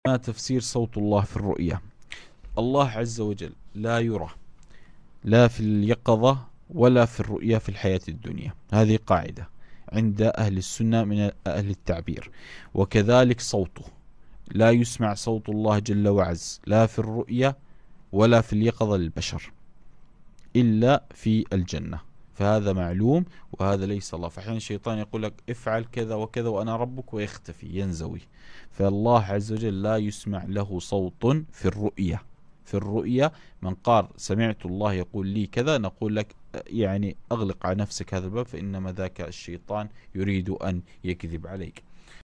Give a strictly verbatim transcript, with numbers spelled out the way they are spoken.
ما تفسير صوت الله في الرؤيا؟ الله عز وجل لا يرى لا في اليقظة ولا في الرؤيا في الحياة الدنيا، هذه قاعدة عند أهل السنة من أهل التعبير. وكذلك صوته لا يسمع صوت الله جل وعز لا في الرؤيا ولا في اليقظة للبشر إلا في الجنة، فهذا معلوم وهذا ليس الله. فأحيانا الشيطان يقول لك افعل كذا وكذا وأنا ربك ويختفي ينزوي. فالله عز وجل لا يسمع له صوت في الرؤيا. في الرؤيا من قال سمعت الله يقول لي كذا نقول لك يعني أغلق على نفسك هذا الباب، فإنما ذاك الشيطان يريد أن يكذب عليك.